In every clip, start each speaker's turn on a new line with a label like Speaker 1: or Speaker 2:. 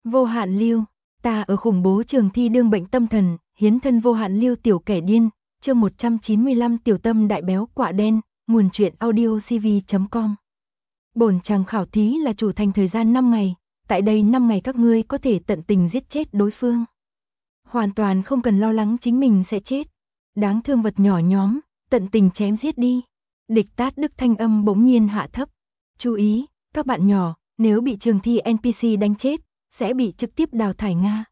Speaker 1: Vô hạn lưu, ta ở khủng bố trường thi đương bệnh tâm thần, hiến thân vô hạn lưu tiểu kẻ điên, chương 195 tiểu tâm đại béo quạ đen, nguồn truyện audiocv.com. Bổn chàng khảo thí là chủ thành thời gian 5 ngày, tại đây 5 ngày các ngươi có thể tận tình giết chết đối phương. Hoàn toàn không cần lo lắng chính mình sẽ chết. Đáng thương vật nhỏ nhóm, tận tình chém giết đi. Địch Tát Đức thanh âm bỗng nhiên hạ thấp. Chú ý, các bạn nhỏ, nếu bị trường thi NPC đánh chết, sẽ bị trực tiếp đào thải Nga.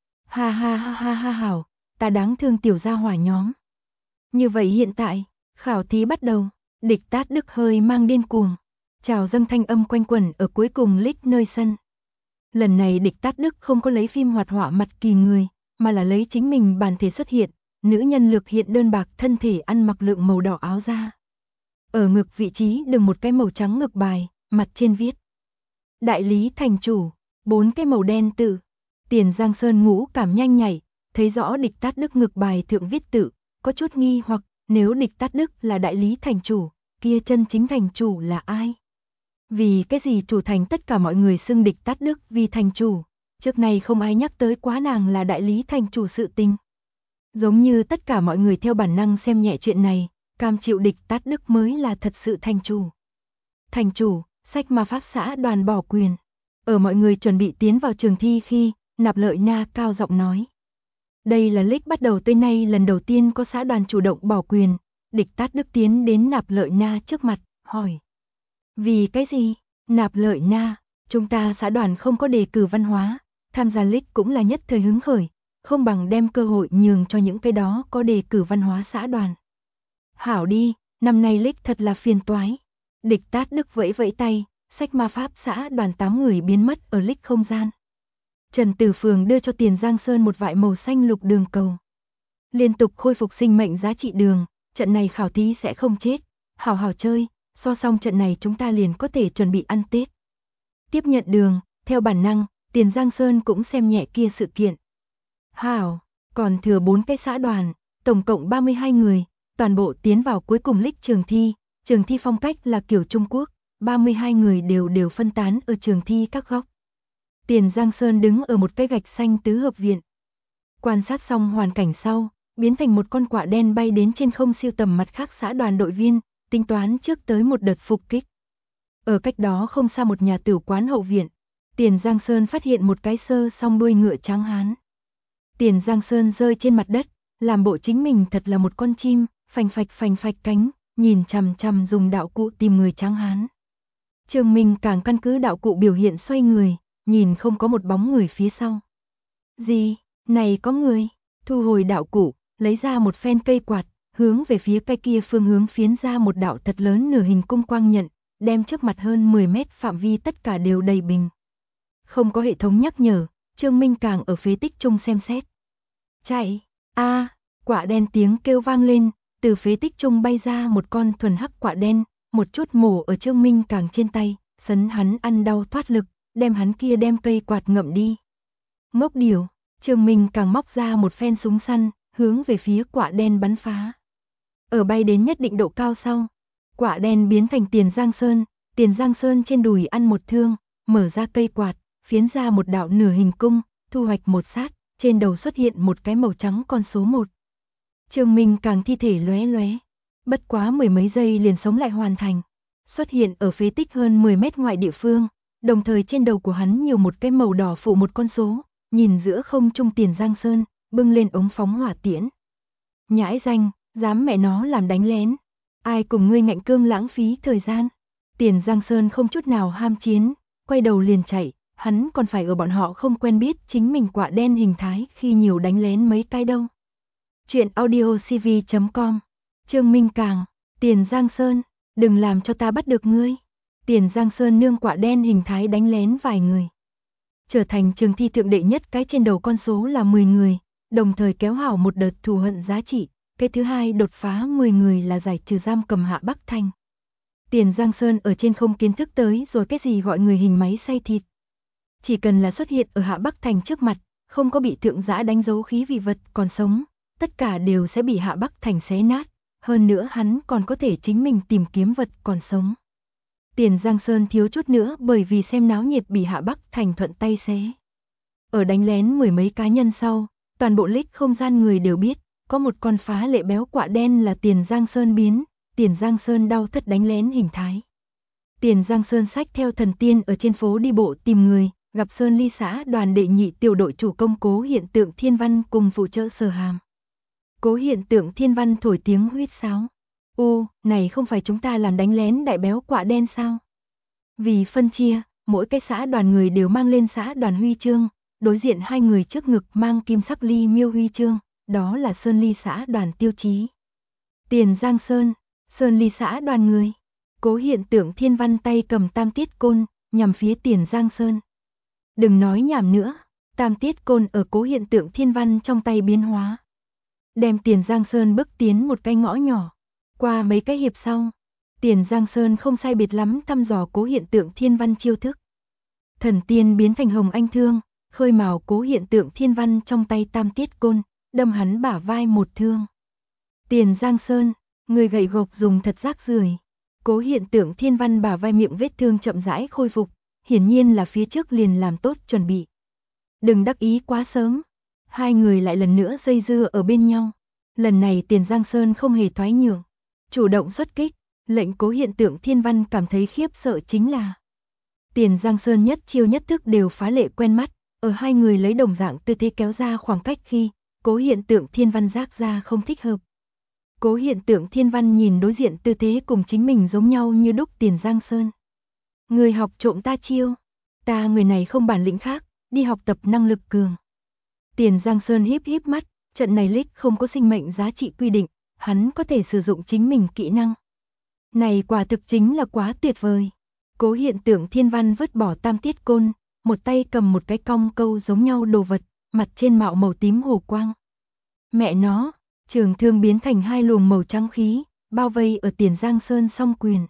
Speaker 1: Ha ha ha ha ha hảo, ta đáng thương tiểu gia hỏa nhóm. Như vậy hiện tại, khảo thí bắt đầu, Địch Tát Đức hơi mang điên cuồng. Chào dâng thanh âm quanh quẩn ở cuối cùng lích nơi sân. Lần này Địch Tát Đức không có lấy phim hoạt họa mặt kỳ người, mà là lấy chính mình bản thể xuất hiện, nữ nhân lược hiện đơn bạc thân thể ăn mặc lượng màu đỏ áo da. Ở ngực vị trí đừng một cái màu trắng ngực bài, mặt trên viết. Đại lý thành chủ, 4 cái màu đen tự. Tiền Giang Sơn ngũ cảm nhanh nhảy, thấy rõ Địch Tát Đức ngực bài thượng viết tự, có chút nghi hoặc nếu Địch Tát Đức là đại lý thành chủ, kia chân chính thành chủ là ai? Vì cái gì chủ thành tất cả mọi người xưng Địch Tát Đức vì thành chủ, trước này không ai nhắc tới quá nàng là đại lý thành chủ sự tình. Giống như tất cả mọi người theo bản năng xem nhẹ chuyện này, cam chịu Địch Tát Đức mới là thật sự thành chủ. Thành chủ, sách ma pháp xã đoàn bỏ quyền. Ở mọi người chuẩn bị tiến vào trường thi khi, Nạp Lợi Na cao giọng nói. Đây là lích bắt đầu tới nay lần đầu tiên có xã đoàn chủ động bỏ quyền. Địch Tát Đức tiến đến Nạp Lợi Na trước mặt, hỏi. Vì cái gì? Nạp Lợi Na, chúng ta xã đoàn không có đề cử văn hóa, tham gia lích cũng là nhất thời hứng khởi, không bằng đem cơ hội nhường cho những cái đó có đề cử văn hóa xã đoàn. Hảo đi, năm nay lích thật là phiền toái. Địch Tát Đức vẫy vẫy tay, sách ma pháp xã đoàn 8 người biến mất ở lích không gian. Trần Tử Phường đưa cho Tiền Giang Sơn một vại màu xanh lục đường cầu. Liên tục khôi phục sinh mệnh giá trị đường, trận này khảo thí sẽ không chết, hảo hảo chơi, so xong trận này chúng ta liền có thể chuẩn bị ăn Tết. Tiếp nhận đường, theo bản năng, Tiền Giang Sơn cũng xem nhẹ kia sự kiện. Hảo, còn thừa 4 cái xã đoàn, tổng cộng 32 người, toàn bộ tiến vào cuối cùng lích trường thi phong cách là kiểu Trung Quốc, 32 người đều phân tán ở trường thi các góc. Tiền Giang Sơn đứng ở một cái gạch xanh tứ hợp viện. Quan sát xong hoàn cảnh sau, biến thành một con quạ đen bay đến trên không siêu tầm mặt khác xã đoàn đội viên, tính toán trước tới một đợt phục kích. Ở cách đó không xa một nhà tử quán hậu viện, Tiền Giang Sơn phát hiện một cái sơ song đuôi ngựa trắng hán. Tiền Giang Sơn rơi trên mặt đất, làm bộ chính mình thật là một con chim, phành phạch cánh, nhìn chằm chằm dùng đạo cụ tìm người trắng hán. Trương Minh càng căn cứ đạo cụ biểu hiện xoay người, nhìn không có một bóng người phía sau. Gì, này có người, thu hồi đạo cụ, lấy ra một phen cây quạt, hướng về phía cây kia phương hướng phiến ra một đạo thật lớn nửa hình cung quang nhận, đem trước mặt hơn 10 mét phạm vi tất cả đều đầy bình. Không có hệ thống nhắc nhở, Trương Minh càng ở phế tích trung xem xét. Chạy, quạ đen tiếng kêu vang lên, từ phế tích trung bay ra một con thuần hắc quạ đen, một chút mổ ở Trương Minh càng trên tay, sấn hắn ăn đau thoát lực, đem hắn kia đem cây quạt ngậm đi. Ngốc điều, Trương Minh càng móc ra một phen súng săn, hướng về phía quạ đen bắn phá. Ở bay đến nhất định độ cao sau, quạ đen biến thành Tiền Giang Sơn trên đùi ăn một thương, mở ra cây quạt, phiến ra một đạo nửa hình cung, thu hoạch một sát, trên đầu xuất hiện một cái màu trắng con số 1. Trương Minh càng thi thể lóe lóe, bất quá mười mấy giây liền sống lại hoàn thành, xuất hiện ở phế tích hơn 10 mét ngoại địa phương, đồng thời trên đầu của hắn nhiều một cái màu đỏ phụ một con số, nhìn giữa không trung Tiền Giang Sơn, bưng lên ống phóng hỏa tiễn. Nhãi danh, dám mẹ nó làm đánh lén, ai cùng ngươi ngạnh cương lãng phí thời gian. Tiền Giang Sơn không chút nào ham chiến, quay đầu liền chạy, hắn còn phải ở bọn họ không quen biết chính mình quạ đen hình thái khi nhiều đánh lén mấy cái đâu. Chuyện audiocv.com. Trương Minh Càng, Tiền Giang Sơn, đừng làm cho ta bắt được ngươi. Tiền Giang Sơn nương quạ đen hình thái đánh lén vài người. Trở thành trường thi thượng đệ nhất cái trên đầu con số là 10 người, đồng thời kéo hảo một đợt thù hận giá trị. Cái thứ hai đột phá 10 người là giải trừ giam cầm Hạ Bắc Thành. Tiền Giang Sơn ở trên không kiến thức tới rồi cái gì gọi người hình máy xay thịt. Chỉ cần là xuất hiện ở Hạ Bắc Thành trước mặt, không có bị thượng giã đánh dấu khí vị vật còn sống, tất cả đều sẽ bị Hạ Bắc Thành xé nát, hơn nữa hắn còn có thể chính mình tìm kiếm vật còn sống. Tiền Giang Sơn thiếu chút nữa bởi vì xem náo nhiệt bị Hạ Bắc Thành thuận tay xé. Ở đánh lén mười mấy cá nhân sau, toàn bộ lích không gian người đều biết, có một con phá lệ béo quạ đen là Tiền Giang Sơn biến, Tiền Giang Sơn đau thất đánh lén hình thái. Tiền Giang Sơn xách theo thần tiên ở trên phố đi bộ tìm người, gặp Sơn Ly xã đoàn đệ nhị tiểu đội chủ công Cố Hiện Tượng Thiên Văn cùng phụ trợ Sở Hàm. Cố Hiện Tượng Thiên Văn thổi tiếng huýt sáo. Này không phải chúng ta làm đánh lén đại béo quạ đen sao? Vì phân chia, mỗi cái xã đoàn người đều mang lên xã đoàn huy chương, đối diện hai người trước ngực mang kim sắc ly miêu huy chương, đó là Sơn Ly xã đoàn tiêu chí. Tiền Giang Sơn, Sơn Ly xã đoàn người. Cố Hiện Tượng Thiên Văn tay cầm tam tiết côn, nhằm phía Tiền Giang Sơn. Đừng nói nhảm nữa, tam tiết côn ở Cố Hiện Tượng Thiên Văn trong tay biến hóa. Đem Tiền Giang Sơn bước tiến một cái ngõ nhỏ. Qua mấy cái hiệp sau, Tiền Giang Sơn không sai biệt lắm thăm dò Cố Hiện Tượng Thiên Văn chiêu thức. Thần tiên biến thành hồng anh thương, khơi mào Cố Hiện Tượng Thiên Văn trong tay tam tiết côn, đâm hắn bả vai một thương. Tiền Giang Sơn, người gậy gộc dùng thật rác rưởi. Cố Hiện Tượng Thiên Văn bả vai miệng vết thương chậm rãi khôi phục, hiển nhiên là phía trước liền làm tốt chuẩn bị. Đừng đắc ý quá sớm. Hai người lại lần nữa dây dưa ở bên nhau. Lần này Tiền Giang Sơn không hề thoái nhượng, chủ động xuất kích, lệnh Cố Hiện Tượng Thiên Văn cảm thấy khiếp sợ chính là Tiền Giang Sơn nhất chiêu nhất thức đều phá lệ quen mắt, ở hai người lấy đồng dạng tư thế kéo ra khoảng cách khi Cố Hiện Tượng Thiên Văn giác ra không thích hợp. Cố Hiện Tượng Thiên Văn nhìn đối diện tư thế cùng chính mình giống nhau như đúc Tiền Giang Sơn. Người học trộm ta chiêu, ta người này không bản lĩnh khác, đi học tập năng lực cường. Tiền Giang Sơn híp híp mắt, trận này lích không có sinh mệnh giá trị quy định, hắn có thể sử dụng chính mình kỹ năng. Này quả thực chính là quá tuyệt vời. Cố Hiện Tượng Thiên Văn vứt bỏ tam tiết côn, một tay cầm một cái cong câu giống nhau đồ vật, mặt trên mạo màu tím hồ quang. Mẹ nó, trường thương biến thành hai luồng màu trắng khí, bao vây ở Tiền Giang Sơn song quyền.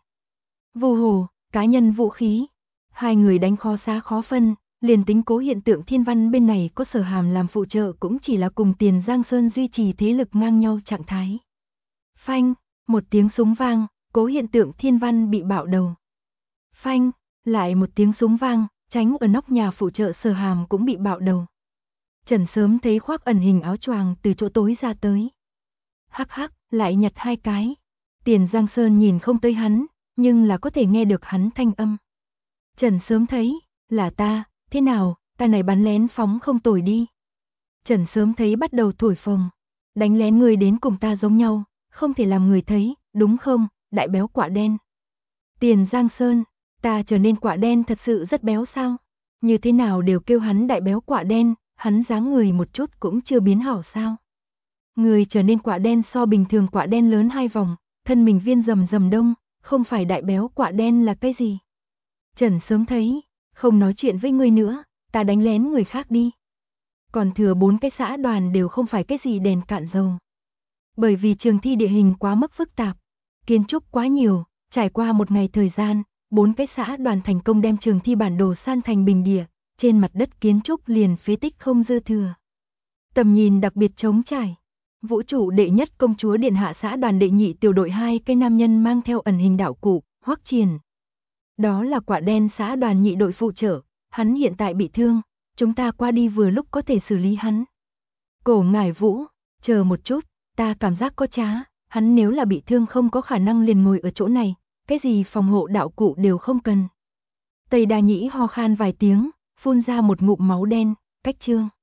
Speaker 1: Vô hồ, cá nhân vũ khí. Hai người đánh khó xá khó phân, liền tính Cố Hiện Tượng Thiên Văn bên này có Sở Hàm làm phụ trợ cũng chỉ là cùng Tiền Giang Sơn duy trì thế lực ngang nhau trạng thái. Phanh, một tiếng súng vang, Cố Hiện Tượng Thiên Văn bị bạo đầu. Phanh, lại một tiếng súng vang, tránh ở nóc nhà phụ trợ Sở Hàm cũng bị bạo đầu. Trần Sớm thấy khoác ẩn hình áo choàng từ chỗ tối ra tới. Hắc hắc, lại nhặt hai cái. Tiền Giang Sơn nhìn không tới hắn, nhưng là có thể nghe được hắn thanh âm. Trần Sớm thấy, là ta, thế nào, ta này bắn lén phóng không tồi đi. Trần Sớm thấy bắt đầu thổi phồng. Đánh lén người đến cùng ta giống nhau, không thể làm người thấy, đúng không, đại béo quạ đen. Tiền Giang Sơn, ta trở nên quạ đen thật sự rất béo sao? Như thế nào đều kêu hắn đại béo quạ đen, hắn dáng người một chút cũng chưa biến hảo sao? Người trở nên quạ đen so bình thường quạ đen lớn 2 vòng, thân mình viên rầm rầm đông, không phải đại béo quạ đen là cái gì? Trần Sớm thấy, không nói chuyện với ngươi nữa, ta đánh lén người khác đi. Còn thừa 4 cái xã đoàn đều không phải cái gì đèn cạn dầu. Bởi vì trường thi địa hình quá mức phức tạp, kiến trúc quá nhiều, trải qua một ngày thời gian, 4 cái xã đoàn thành công đem trường thi bản đồ san thành bình địa, trên mặt đất kiến trúc liền phế tích không dư thừa. Tầm nhìn đặc biệt trống trải. Vũ trụ đệ nhất công chúa điện hạ xã đoàn đệ nhị tiểu đội 2 cái nam nhân mang theo ẩn hình đạo cụ, Hoắc Triền. Đó là quả đen xã đoàn nhị đội phụ trợ, hắn hiện tại bị thương, chúng ta qua đi vừa lúc có thể xử lý hắn. Cổ Ngải Vũ, chờ một chút, ta cảm giác có trá, hắn nếu là bị thương không có khả năng liền ngồi ở chỗ này, cái gì phòng hộ đạo cụ đều không cần. Tây Đa Nhĩ ho khan vài tiếng, phun ra một ngụm máu đen, cách chương.